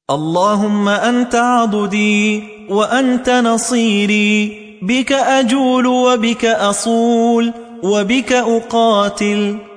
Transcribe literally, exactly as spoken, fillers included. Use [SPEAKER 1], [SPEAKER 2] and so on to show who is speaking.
[SPEAKER 1] اللهم أنت عضدي وأنت نصيري، بك أجول وبك أصول وبك أقاتل.